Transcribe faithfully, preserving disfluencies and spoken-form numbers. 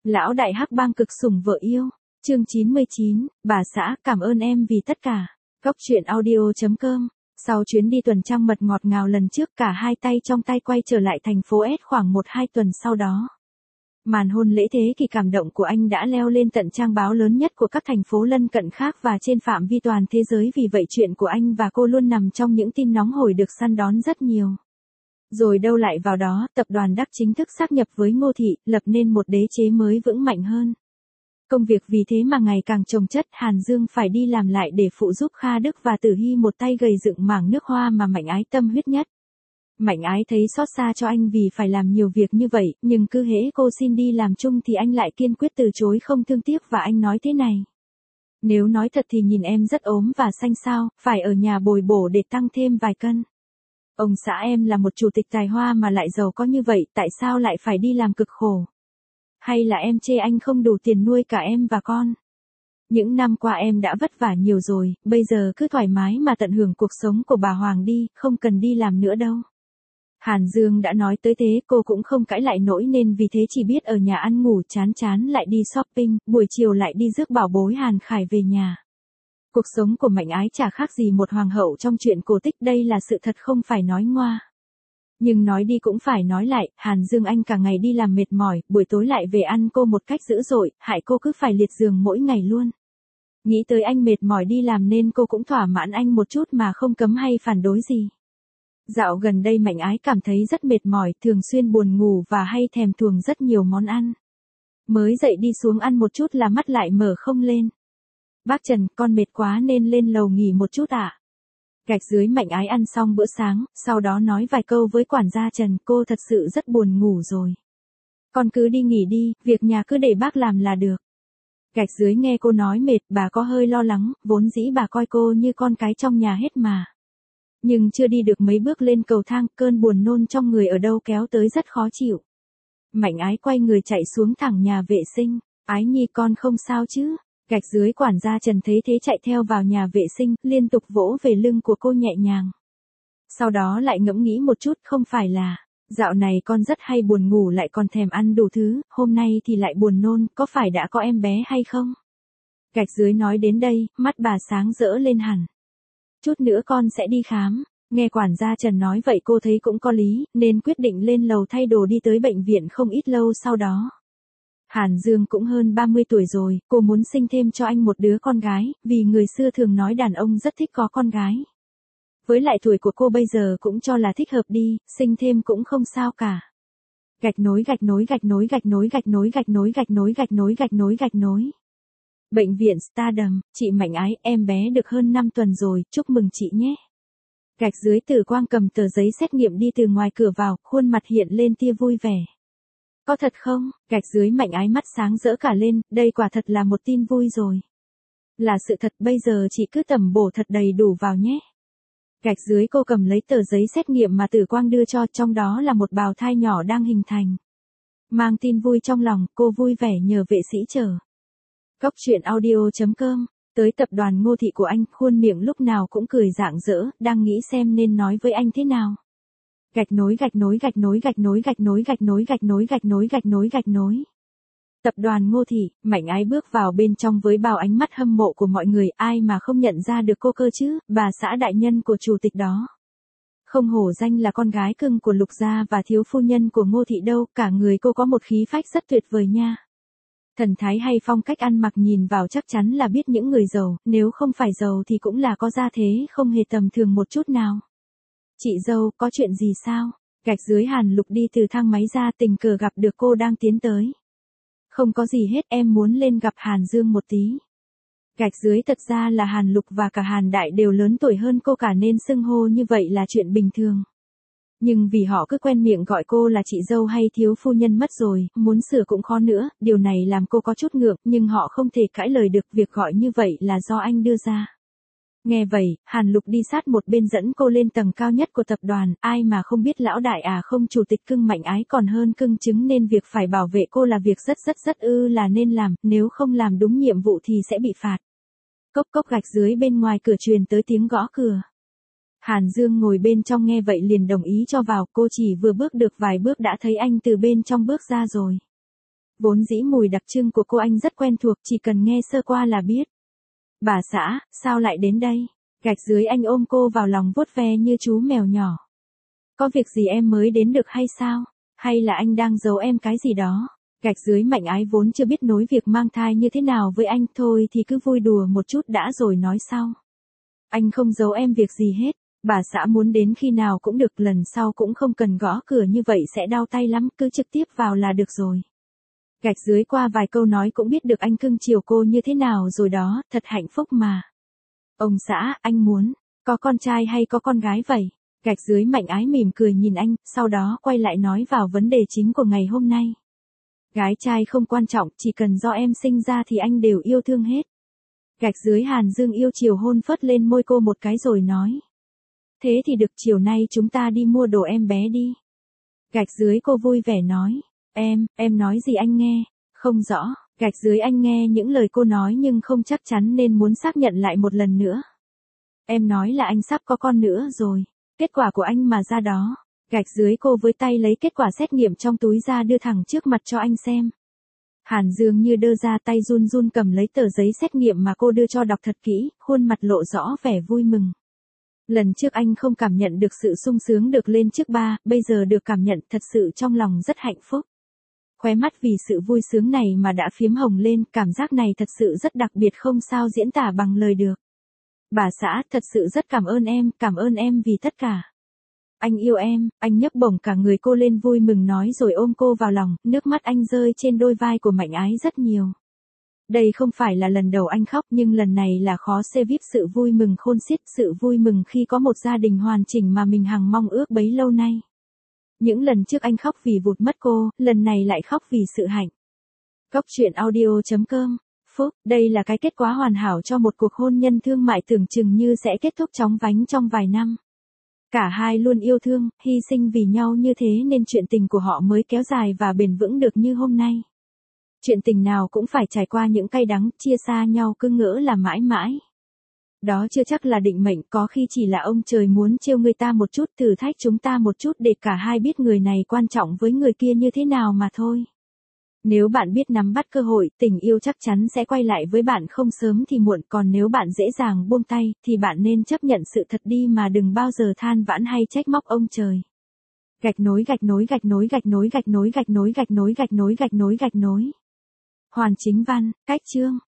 Lão đại hắc bang cực sủng vợ yêu. Chương chín mươi chín, bà xã cảm ơn em vì tất cả. Góc truyện audio chấm com. Sau chuyến đi tuần trăng mật ngọt ngào lần trước, cả hai tay trong tay quay trở lại thành phố S khoảng một hai tuần sau đó. Màn hôn lễ thế kỷ cảm động của anh đã leo lên tận trang báo lớn nhất của các thành phố lân cận khác và trên phạm vi toàn thế giới, vì vậy chuyện của anh và cô luôn nằm trong những tin nóng hổi được săn đón rất nhiều. Rồi đâu lại vào đó, tập đoàn Đắc chính thức sáp nhập với Ngô Thị, lập nên một đế chế mới vững mạnh hơn. Công việc vì thế mà ngày càng chồng chất, Hàn Dương phải đi làm lại để phụ giúp Kha Đức và Tử Hy một tay gầy dựng mảng nước hoa mà Mạnh Ái tâm huyết nhất. Mạnh Ái thấy xót xa cho anh vì phải làm nhiều việc như vậy, nhưng cứ hễ cô xin đi làm chung thì anh lại kiên quyết từ chối không thương tiếc, và anh nói thế này: nếu nói thật thì nhìn em rất ốm và xanh xao, phải ở nhà bồi bổ để tăng thêm vài cân. Ông xã em là một chủ tịch tài hoa mà lại giàu có như vậy, tại sao lại phải đi làm cực khổ? Hay là em chê anh không đủ tiền nuôi cả em và con? Những năm qua em đã vất vả nhiều rồi, bây giờ cứ thoải mái mà tận hưởng cuộc sống của bà Hoàng đi, không cần đi làm nữa đâu. Hàn Dương đã nói tới thế, cô cũng không cãi lại nổi, nên vì thế chỉ biết ở nhà ăn ngủ, chán chán lại đi shopping, buổi chiều lại đi rước bảo bối Hàn Khải về nhà. Cuộc sống của Mạnh Ái chả khác gì một hoàng hậu trong truyện cổ tích, đây là sự thật không phải nói ngoa. Nhưng nói đi cũng phải nói lại, Hàn Dương anh cả ngày đi làm mệt mỏi, buổi tối lại về ăn cô một cách dữ dội, hại cô cứ phải liệt giường mỗi ngày luôn. Nghĩ tới anh mệt mỏi đi làm nên cô cũng thỏa mãn anh một chút mà không cấm hay phản đối gì. Dạo gần đây Mạnh Ái cảm thấy rất mệt mỏi, thường xuyên buồn ngủ và hay thèm thuồng rất nhiều món ăn. Mới dậy đi xuống ăn một chút là mắt lại mở không lên. Bác Trần, con mệt quá nên lên lầu nghỉ một chút ạ. À? Gạch dưới Mạnh Ái ăn xong bữa sáng, sau đó nói vài câu với quản gia Trần, cô thật sự rất buồn ngủ rồi. Con cứ đi nghỉ đi, việc nhà cứ để bác làm là được. Gạch dưới nghe cô nói mệt, bà có hơi lo lắng, vốn dĩ bà coi cô như con cái trong nhà hết mà. Nhưng chưa đi được mấy bước lên cầu thang, cơn buồn nôn trong người ở đâu kéo tới rất khó chịu. Mạnh Ái quay người chạy xuống thẳng nhà vệ sinh. Ái Nhi con không sao chứ? Gạch dưới quản gia Trần thấy thế chạy theo vào nhà vệ sinh, liên tục vỗ về lưng của cô nhẹ nhàng. Sau đó lại ngẫm nghĩ một chút, không phải là dạo này con rất hay buồn ngủ lại còn thèm ăn đủ thứ, hôm nay thì lại buồn nôn, có phải đã có em bé hay không? Gạch dưới nói đến đây, mắt bà sáng rỡ lên hẳn. Chút nữa con sẽ đi khám. Nghe quản gia Trần nói vậy cô thấy cũng có lý, nên quyết định lên lầu thay đồ đi tới bệnh viện không ít lâu sau đó. Hàn Dương cũng hơn ba mươi tuổi rồi, cô muốn sinh thêm cho anh một đứa con gái, vì người xưa thường nói đàn ông rất thích có con gái. Với lại tuổi của cô bây giờ cũng cho là thích hợp đi, sinh thêm cũng không sao cả. Gạch nối gạch nối gạch nối gạch nối gạch nối gạch nối gạch nối gạch nối gạch nối gạch nối. Bệnh viện Stardom, chị Mạnh Ái, em bé được hơn năm tuần rồi, chúc mừng chị nhé. Gạch dưới Tử Quang cầm tờ giấy xét nghiệm đi từ ngoài cửa vào, khuôn mặt hiện lên tia vui vẻ. Có thật không? Gạch dưới Mạnh Ái mắt sáng rỡ cả lên, đây quả thật là một tin vui rồi. Là sự thật, bây giờ chị cứ tẩm bổ thật đầy đủ vào nhé. Gạch dưới cô cầm lấy tờ giấy xét nghiệm mà Tử Quang đưa cho, trong đó là một bào thai nhỏ đang hình thành. Mang tin vui trong lòng, cô vui vẻ nhờ vệ sĩ chờ. Góc truyện audio chấm com. Tới tập đoàn Ngô Thị của anh, khuôn miệng lúc nào cũng cười rạng rỡ, đang nghĩ xem nên nói với anh thế nào. Gạch nối gạch nối gạch nối gạch nối gạch nối gạch nối gạch nối gạch nối gạch nối gạch nối. Tập đoàn Ngô Thị, Mạnh Ái bước vào bên trong với bao ánh mắt hâm mộ của mọi người, ai mà không nhận ra được cô cơ chứ, bà xã đại nhân của chủ tịch đó. Không hổ danh là con gái cưng của Lục gia và thiếu phu nhân của Ngô Thị đâu, cả người cô có một khí phách rất tuyệt vời nha. Thần thái hay phong cách ăn mặc nhìn vào chắc chắn là biết những người giàu, nếu không phải giàu thì cũng là có gia thế không hề tầm thường một chút nào. Chị dâu, có chuyện gì sao? Gạch dưới Hàn Lục đi từ thang máy ra, tình cờ gặp được cô đang tiến tới. Không có gì hết, em muốn lên gặp Hàn Dương một tí. Gạch dưới thật ra là Hàn Lục và cả Hàn Đại đều lớn tuổi hơn cô cả nên xưng hô như vậy là chuyện bình thường. Nhưng vì họ cứ quen miệng gọi cô là chị dâu hay thiếu phu nhân mất rồi, muốn sửa cũng khó nữa, điều này làm cô có chút ngượng, nhưng họ không thể cãi lời được, việc gọi như vậy là do anh đưa ra. Nghe vậy, Hàn Lục đi sát một bên dẫn cô lên tầng cao nhất của tập đoàn, ai mà không biết lão đại à không chủ tịch cưng Mạnh Ái còn hơn cưng trứng nên việc phải bảo vệ cô là việc rất rất rất ư là nên làm, nếu không làm đúng nhiệm vụ thì sẽ bị phạt. Cốc cốc gạch dưới bên ngoài cửa truyền tới tiếng gõ cửa. Hàn Dương ngồi bên trong nghe vậy liền đồng ý cho vào, cô chỉ vừa bước được vài bước đã thấy anh từ bên trong bước ra rồi. Vốn dĩ mùi đặc trưng của cô anh rất quen thuộc, chỉ cần nghe sơ qua là biết. Bà xã, sao lại đến đây? Gạch dưới anh ôm cô vào lòng vuốt ve như chú mèo nhỏ. Có việc gì em mới đến được hay sao? Hay là anh đang giấu em cái gì đó? Gạch dưới Mạnh Ái vốn chưa biết nối việc mang thai như thế nào với anh, thôi thì cứ vui đùa một chút đã rồi nói sau. Anh không giấu em việc gì hết, bà xã muốn đến khi nào cũng được, lần sau cũng không cần gõ cửa như vậy sẽ đau tay lắm, cứ trực tiếp vào là được rồi. Gạch dưới qua vài câu nói cũng biết được anh cưng chiều cô như thế nào rồi đó, thật hạnh phúc mà. Ông xã, anh muốn, có con trai hay có con gái vậy? Gạch dưới Mạnh Ái mỉm cười nhìn anh, sau đó quay lại nói vào vấn đề chính của ngày hôm nay. Gái trai không quan trọng, chỉ cần do em sinh ra thì anh đều yêu thương hết. Gạch dưới Hàn Dương yêu chiều hôn phớt lên môi cô một cái rồi nói. Thế thì được, chiều nay chúng ta đi mua đồ em bé đi. Gạch dưới cô vui vẻ nói. Em, em nói gì anh nghe? Không rõ, gạch dưới anh nghe những lời cô nói nhưng không chắc chắn nên muốn xác nhận lại một lần nữa. Em nói là anh sắp có con nữa rồi. Kết quả của anh mà ra đó. Gạch dưới cô với tay lấy kết quả xét nghiệm trong túi ra đưa thẳng trước mặt cho anh xem. Hàn Dương như đơ ra tay run run cầm lấy tờ giấy xét nghiệm mà cô đưa cho đọc thật kỹ, khuôn mặt lộ rõ vẻ vui mừng. Lần trước anh không cảm nhận được sự sung sướng được lên trước ba, bây giờ được cảm nhận, thật sự trong lòng rất hạnh phúc. Khóe mắt vì sự vui sướng này mà đã phiếm hồng lên, cảm giác này thật sự rất đặc biệt không sao diễn tả bằng lời được. Bà xã, thật sự rất cảm ơn em, cảm ơn em vì tất cả. Anh yêu em, anh nhấc bổng cả người cô lên vui mừng nói rồi ôm cô vào lòng, nước mắt anh rơi trên đôi vai của Mạnh Ái rất nhiều. Đây không phải là lần đầu anh khóc nhưng lần này là khó xê vip sự vui mừng khôn xiết, sự vui mừng khi có một gia đình hoàn chỉnh mà mình hằng mong ước bấy lâu nay. Những lần trước anh khóc vì vụt mất cô, lần này lại khóc vì sự hạnh. Góc truyện audio chấm com. Phúc, đây là cái kết quả hoàn hảo cho một cuộc hôn nhân thương mại tưởng chừng như sẽ kết thúc chóng vánh trong vài năm. Cả hai luôn yêu thương, hy sinh vì nhau như thế nên chuyện tình của họ mới kéo dài và bền vững được như hôm nay. Chuyện tình nào cũng phải trải qua những cay đắng, chia xa nhau cứ ngỡ là mãi mãi. Đó chưa chắc là định mệnh, có khi chỉ là ông trời muốn trêu người ta một chút, thử thách chúng ta một chút để cả hai biết người này quan trọng với người kia như thế nào mà thôi. Nếu bạn biết nắm bắt cơ hội, tình yêu chắc chắn sẽ quay lại với bạn không sớm thì muộn, còn nếu bạn dễ dàng buông tay, thì bạn nên chấp nhận sự thật đi mà đừng bao giờ than vãn hay trách móc ông trời. Gạch nối gạch nối gạch nối gạch nối gạch nối gạch nối gạch nối gạch nối gạch nối gạch nối. Hoàn Chính Văn, cách chương.